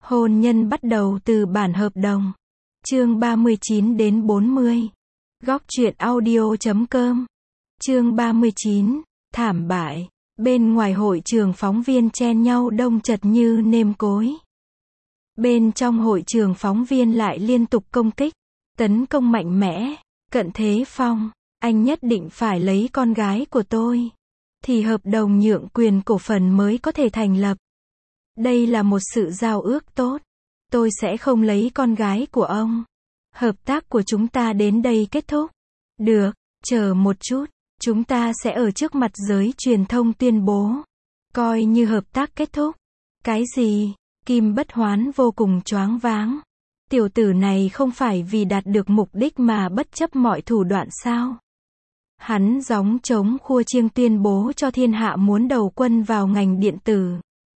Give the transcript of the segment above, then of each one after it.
Hôn nhân bắt đầu từ bản hợp đồng. Chương 39 đến 40. Góc truyện audio.com. Chương 39. Thảm bại. Bên ngoài hội trường phóng viên chen nhau đông chật như nêm cối. Bên trong hội trường phóng viên lại liên tục công kích, tấn công mạnh mẽ. Cận Thế Phong, anh nhất định phải lấy con gái của tôi, thì hợp đồng nhượng quyền cổ phần mới có thể thành lập. Đây là một sự giao ước tốt. Tôi sẽ không lấy con gái của ông. Hợp tác của chúng ta đến đây kết thúc. Được, chờ một chút. Chúng ta sẽ ở trước mặt giới truyền thông tuyên bố. Coi như hợp tác kết thúc. Cái gì? Kim Bất Hoán vô cùng choáng váng. Tiểu tử này không phải vì đạt được mục đích mà bất chấp mọi thủ đoạn sao? Hắn gióng trống khua chiêng tuyên bố cho thiên hạ muốn đầu quân vào ngành điện tử.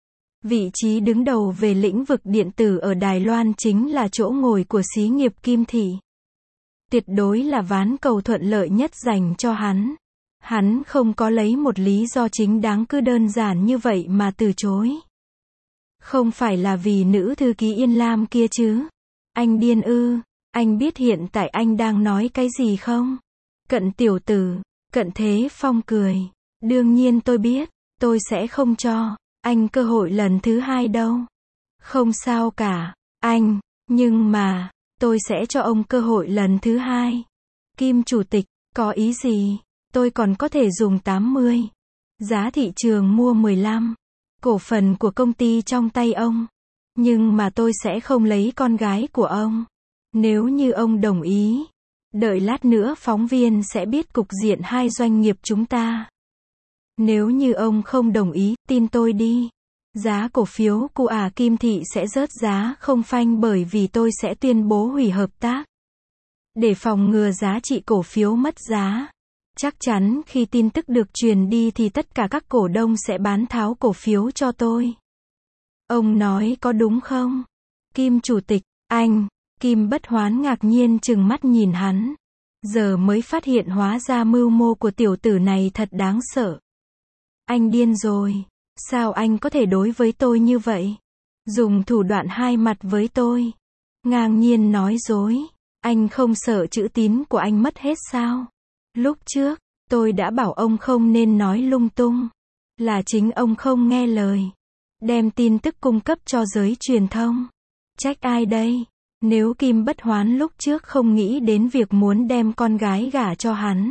Vị trí đứng đầu về lĩnh vực điện tử ở Đài Loan chính là chỗ ngồi của xí nghiệp Kim Thị. Tuyệt đối là ván cầu thuận lợi nhất dành cho hắn. Hắn không có lấy một lý do chính đáng cứ đơn giản như vậy mà từ chối. Không phải là vì nữ thư ký Yên Lam kia chứ? Anh điên ư? Anh biết hiện tại anh đang nói cái gì không? Cận tiểu tử. Cận Thế Phong cười. Đương nhiên tôi biết. Tôi sẽ không cho anh cơ hội lần thứ hai đâu. Không sao cả, anh. Nhưng mà, tôi sẽ cho ông cơ hội lần thứ hai. Kim Chủ tịch, có ý gì? Tôi còn có thể dùng 80. Giá thị trường mua 15. Cổ phần của công ty trong tay ông. Nhưng mà tôi sẽ không lấy con gái của ông. Nếu như ông đồng ý. Đợi lát nữa phóng viên sẽ biết cục diện hai doanh nghiệp chúng ta. Nếu như ông không đồng ý, tin tôi đi. Giá cổ phiếu của Kim Thị sẽ rớt giá không phanh bởi vì tôi sẽ tuyên bố hủy hợp tác. Để phòng ngừa giá trị cổ phiếu mất giá. Chắc chắn khi tin tức được truyền đi thì tất cả các cổ đông sẽ bán tháo cổ phiếu cho tôi. Ông nói có đúng không? Kim Chủ tịch, anh. Kim Bất Hoán ngạc nhiên trừng mắt nhìn hắn. Giờ mới phát hiện hóa ra mưu mô của tiểu tử này thật đáng sợ. Anh điên rồi. Sao anh có thể đối với tôi như vậy? Dùng thủ đoạn hai mặt với tôi. Ngang nhiên nói dối. Anh không sợ chữ tín của anh mất hết sao? Lúc trước, tôi đã bảo ông không nên nói lung tung. Là chính ông không nghe lời. Đem tin tức cung cấp cho giới truyền thông. Trách ai đây? Nếu Kim Bất Hoán lúc trước không nghĩ đến việc muốn đem con gái gả cho hắn.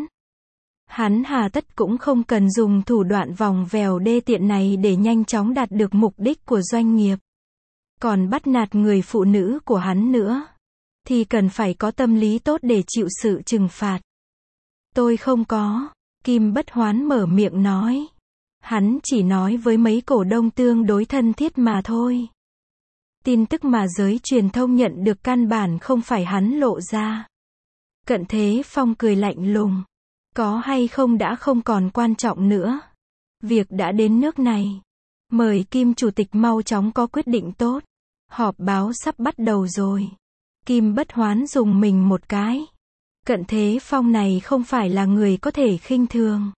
Hắn hà tất cũng không cần dùng thủ đoạn vòng vèo đê tiện này để nhanh chóng đạt được mục đích của doanh nghiệp. Còn bắt nạt người phụ nữ của hắn nữa. Thì cần phải có tâm lý tốt để chịu sự trừng phạt. Tôi không có. Kim Bất Hoán mở miệng nói. Hắn chỉ nói với mấy cổ đông tương đối thân thiết mà thôi. Tin tức mà giới truyền thông nhận được căn bản không phải hắn lộ ra. Cận Thế Phong cười lạnh lùng. Có hay không đã không còn quan trọng nữa. Việc đã đến nước này. Mời Kim Chủ tịch mau chóng có quyết định tốt. Họp báo sắp bắt đầu rồi. Kim Bất Hoán dùng mình một cái. Cận Thế Phong này không phải là người có thể khinh thường.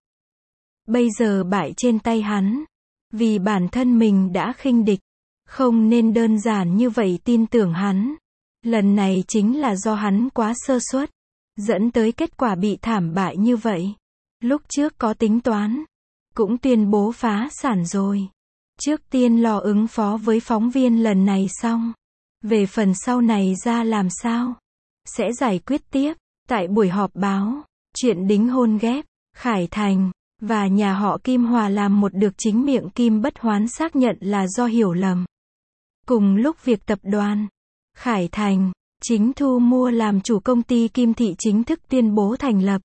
Bây giờ bại trên tay hắn. Vì bản thân mình đã khinh địch. Không nên đơn giản như vậy tin tưởng hắn. Lần này chính là do hắn quá sơ suất. Dẫn tới kết quả bị thảm bại như vậy. Lúc trước có tính toán. Cũng tuyên bố phá sản rồi. Trước tiên lo ứng phó với phóng viên lần này xong. Về phần sau này ra làm sao? Sẽ giải quyết tiếp. Tại buổi họp báo. Chuyện đính hôn ghép. Khải Thành. Và nhà họ Kim Hòa làm một được chính miệng Kim Bất Hoán xác nhận là do hiểu lầm. Cùng lúc việc tập đoàn. Khải Thành. Chính thu mua làm chủ công ty Kim Thị chính thức tuyên bố thành lập.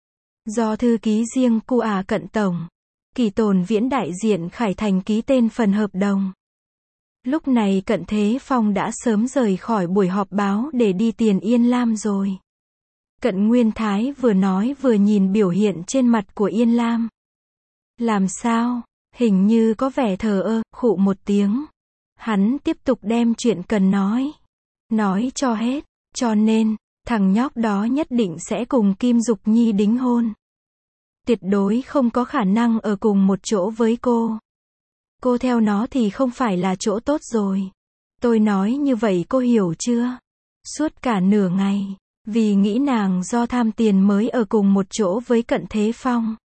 Do thư ký riêng của Cận Tổng. Kỳ Tồn Viễn đại diện Khải Thành ký tên phần hợp đồng. Lúc này Cận Thế Phong đã sớm rời khỏi buổi họp báo để đi Tiền Yên Lam rồi. Cận Nguyên Thái vừa nói vừa nhìn biểu hiện trên mặt của Yên Lam. Làm sao? Hình như có vẻ thờ ơ, khụ một tiếng. Hắn tiếp tục đem chuyện cần nói. Nói cho hết. Cho nên, thằng nhóc đó nhất định sẽ cùng Kim Dục Nhi đính hôn. Tuyệt đối không có khả năng ở cùng một chỗ với cô. Cô theo nó thì không phải là chỗ tốt rồi. Tôi nói như vậy cô hiểu chưa? Suốt cả nửa ngày, vì nghĩ nàng do tham tiền mới ở cùng một chỗ với Cận Thế Phong.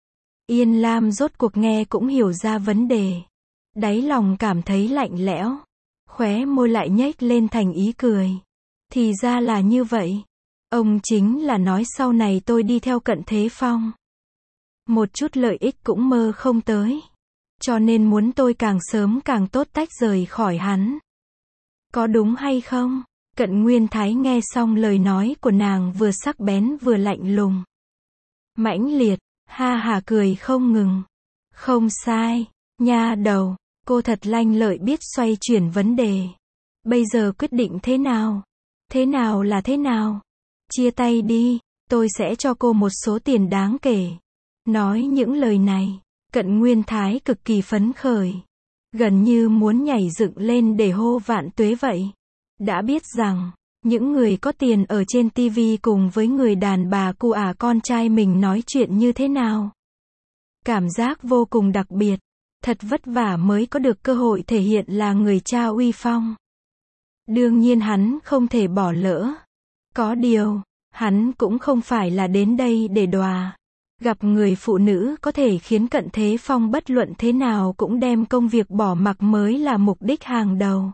Yên Lam rốt cuộc nghe cũng hiểu ra vấn đề. Đáy lòng cảm thấy lạnh lẽo. Khóe môi lại nhếch lên thành ý cười. Thì ra là như vậy. Ông chính là nói sau này tôi đi theo Cận Thế Phong. Một chút lợi ích cũng mơ không tới. Cho nên muốn tôi càng sớm càng tốt tách rời khỏi hắn. Có đúng hay không? Cận Nguyên Thái nghe xong lời nói của nàng vừa sắc bén vừa lạnh lùng. Mãnh liệt, ha hả cười không ngừng. Không sai, nha đầu, cô thật lanh lợi biết xoay chuyển vấn đề. Bây giờ quyết định thế nào? Thế nào là thế nào? Chia tay đi, tôi sẽ cho cô một số tiền đáng kể. Nói những lời này, Cận Nguyên Thái cực kỳ phấn khởi. Gần như muốn nhảy dựng lên để hô vạn tuế vậy. Đã biết rằng, những người có tiền ở trên TV cùng với người đàn bà cu con trai mình nói chuyện như thế nào. Cảm giác vô cùng đặc biệt. Thật vất vả mới có được cơ hội thể hiện là người cha uy phong. Đương nhiên hắn không thể bỏ lỡ. Có điều, hắn cũng không phải là đến đây để đòa. Gặp người phụ nữ có thể khiến Cận Thế Phong bất luận thế nào cũng đem công việc bỏ mặc mới là mục đích hàng đầu.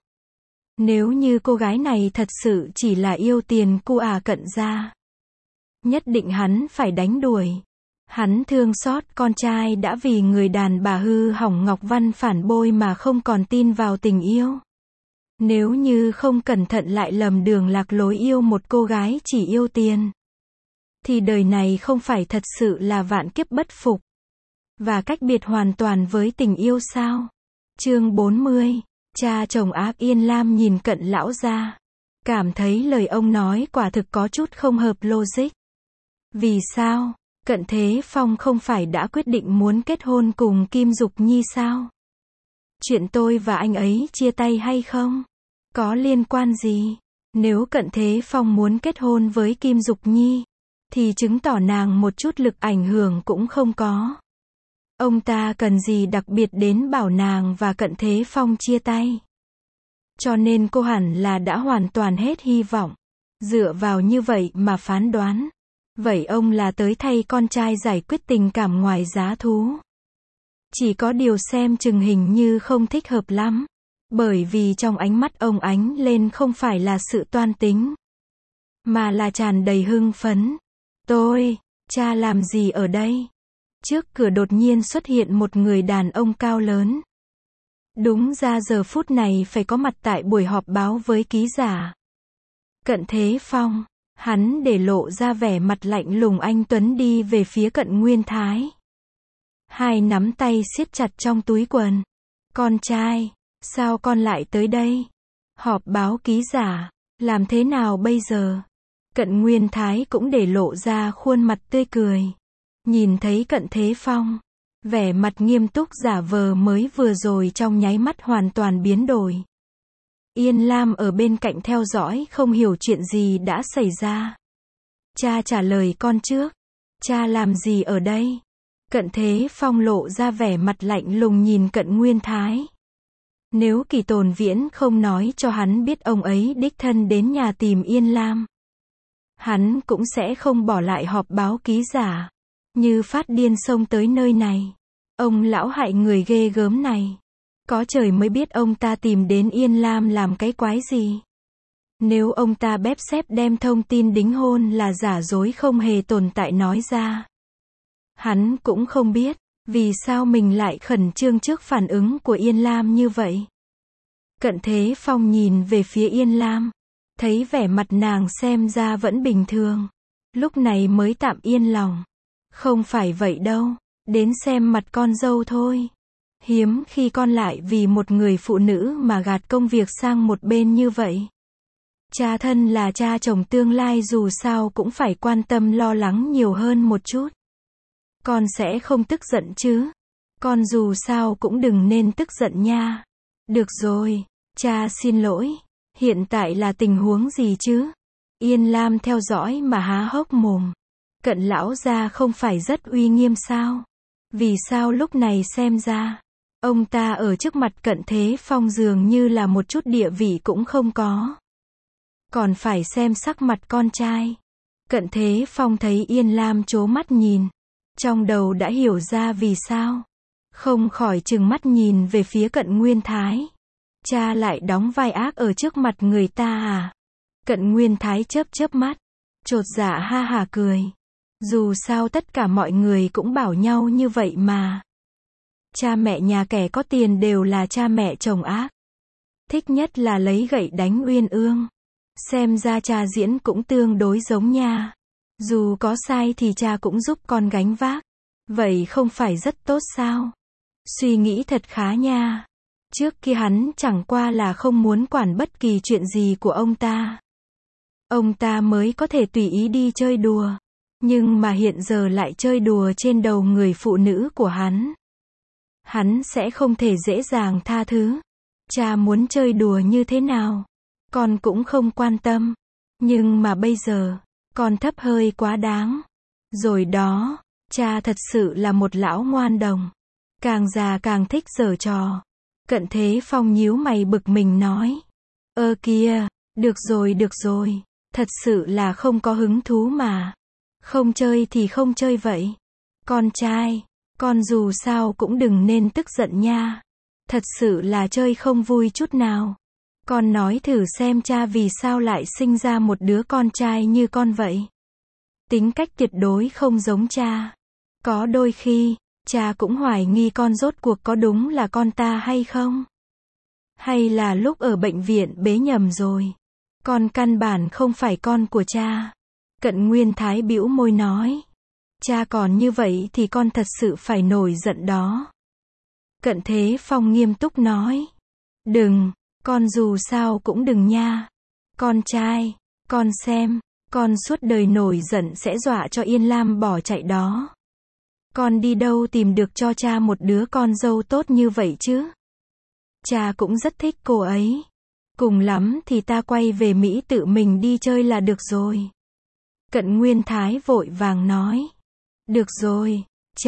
Nếu như cô gái này thật sự chỉ là yêu tiền cu Cận gia, nhất định hắn phải đánh đuổi. Hắn thương xót con trai đã vì người đàn bà hư hỏng Ngọc Văn phản bội mà không còn tin vào tình yêu. Nếu như không cẩn thận lại lầm đường lạc lối yêu một cô gái chỉ yêu tiền, thì đời này không phải thật sự là vạn kiếp bất phục, và cách biệt hoàn toàn với tình yêu sao? Chương 40, cha chồng ác. Yên Lam nhìn Cận lão gia, cảm thấy lời ông nói quả thực có chút không hợp logic. Vì sao? Cận Thế Phong không phải đã quyết định muốn kết hôn cùng Kim Dục Nhi sao? Chuyện tôi và anh ấy chia tay hay không? Có liên quan gì? Nếu Cận Thế Phong muốn kết hôn với Kim Dục Nhi, thì chứng tỏ nàng một chút lực ảnh hưởng cũng không có. Ông ta cần gì đặc biệt đến bảo nàng và Cận Thế Phong chia tay? Cho nên cô hẳn là đã hoàn toàn hết hy vọng. Dựa vào như vậy mà phán đoán. Vậy ông là tới thay con trai giải quyết tình cảm ngoài giá thú. Chỉ có điều xem chừng hình như không thích hợp lắm. Bởi vì trong ánh mắt ông ánh lên không phải là sự toan tính, mà là tràn đầy hưng phấn. Cha làm gì ở đây? Trước cửa đột nhiên xuất hiện một người đàn ông cao lớn. Đúng ra giờ phút này phải có mặt tại buổi họp báo với ký giả. Cận Thế Phong, hắn để lộ ra vẻ mặt lạnh lùng anh tuấn đi về phía Cận Nguyên Thái. Hai nắm tay siết chặt trong túi quần. Con trai, sao con lại tới đây? Họp báo ký giả, làm thế nào bây giờ? Cận Nguyên Thái cũng để lộ ra khuôn mặt tươi cười. Nhìn thấy Cận Thế Phong, vẻ mặt nghiêm túc giả vờ mới vừa rồi trong nháy mắt hoàn toàn biến đổi. Yên Lam ở bên cạnh theo dõi không hiểu chuyện gì đã xảy ra. Cha trả lời con trước. Cha làm gì ở đây? Cận Thế Phong lộ ra vẻ mặt lạnh lùng nhìn Cận Nguyên Thái. Nếu Kỳ Tồn Viễn không nói cho hắn biết ông ấy đích thân đến nhà tìm Yên Lam, hắn cũng sẽ không bỏ lại họp báo ký giả, như phát điên xông tới nơi này. Ông lão hại người ghê gớm này. Có trời mới biết ông ta tìm đến Yên Lam làm cái quái gì. Nếu ông ta bép xép đem thông tin đính hôn là giả dối không hề tồn tại nói ra, hắn cũng không biết vì sao mình lại khẩn trương trước phản ứng của Yên Lam như vậy. Cận Thế Phong nhìn về phía Yên Lam, thấy vẻ mặt nàng xem ra vẫn bình thường, lúc này mới tạm yên lòng. Không phải vậy đâu, đến xem mặt con dâu thôi. Hiếm khi con lại vì một người phụ nữ mà gạt công việc sang một bên như vậy. Cha thân là cha chồng tương lai dù sao cũng phải quan tâm lo lắng nhiều hơn một chút. Con sẽ không tức giận chứ? Con dù sao cũng đừng nên tức giận nha. Được rồi, cha xin lỗi. Hiện tại là tình huống gì chứ? Yên Lam theo dõi mà há hốc mồm. Cận lão gia không phải rất uy nghiêm sao? Vì sao lúc này xem ra Ông ta ở trước mặt Cận Thế Phong dường như là một chút địa vị cũng không có. Còn phải xem sắc mặt con trai. Cận Thế Phong thấy Yên Lam trố mắt nhìn. Trong đầu đã hiểu ra vì sao. Không khỏi trừng mắt nhìn về phía Cận Nguyên Thái. Cha lại đóng vai ác ở trước mặt người ta à? Cận Nguyên Thái chớp chớp mắt. Chột dạ ha hả cười. Dù sao tất cả mọi người cũng bảo nhau như vậy mà. Cha mẹ nhà kẻ có tiền đều là cha mẹ chồng ác. Thích nhất là lấy gậy đánh Uyên Ương. Xem ra cha diễn cũng tương đối giống nha. Dù có sai thì cha cũng giúp con gánh vác. Vậy không phải rất tốt sao? Suy nghĩ thật khá nha. Trước kia hắn chẳng qua là không muốn quản bất kỳ chuyện gì của ông ta. Ông ta mới có thể tùy ý đi chơi đùa. Nhưng mà hiện giờ lại chơi đùa trên đầu người phụ nữ của hắn. Hắn sẽ không thể dễ dàng tha thứ. Cha muốn chơi đùa như thế nào? Con cũng không quan tâm. Nhưng mà bây giờ, con thấp hơi quá đáng. Rồi đó, cha thật sự là một lão ngoan đồng. Càng già càng thích giở trò. Cận Thế Phong nhíu mày bực mình nói. Kìa, được rồi, thật sự là không có hứng thú mà. Không chơi thì không chơi vậy. Con trai, con dù sao cũng đừng nên tức giận nha. Thật sự là chơi không vui chút nào. Con nói thử xem cha vì sao lại sinh ra một đứa con trai như con vậy. Tính cách tuyệt đối không giống cha. Có đôi khi, cha cũng hoài nghi con rốt cuộc có đúng là con ta hay không? Hay là lúc ở bệnh viện bế nhầm rồi? Con căn bản không phải con của cha. Cận Nguyên Thái bĩu môi nói. Cha còn như vậy thì con thật sự phải nổi giận đó. Cận Thế Phong nghiêm túc nói. Đừng, con dù sao cũng đừng nha. Con trai, con xem, con suốt đời nổi giận sẽ dọa cho Yên Lam bỏ chạy đó. Con đi đâu tìm được cho cha một đứa con dâu tốt như vậy chứ? Cha cũng rất thích cô ấy. Cùng lắm thì ta quay về Mỹ tự mình đi chơi là được rồi. Cận Nguyên Thái vội vàng nói. Được rồi,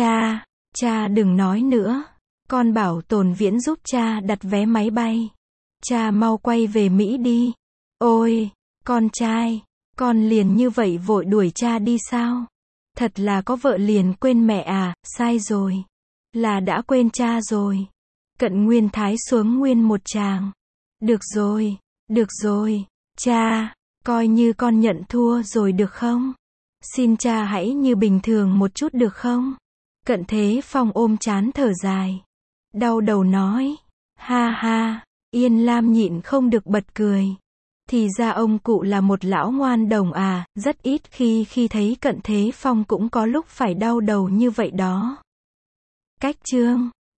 cha đừng nói nữa. Con bảo Tồn Viễn giúp cha đặt vé máy bay. Cha mau quay về Mỹ đi. Ôi, con trai, con liền như vậy vội đuổi cha đi sao? Thật là có vợ liền quên mẹ à, sai rồi. Là đã quên cha rồi. Cận Nguyên Thái xuống nguyên một tràng. Được rồi, cha, coi như con nhận thua rồi được không? Xin cha hãy như bình thường một chút được không? Cận Thế Phong ôm trán thở dài. Đau đầu nói. Ha ha, Yên Lam nhịn không được bật cười. Thì ra ông cụ là một lão ngoan đồng à, rất ít khi thấy Cận Thế Phong cũng có lúc phải đau đầu như vậy đó. Cách chương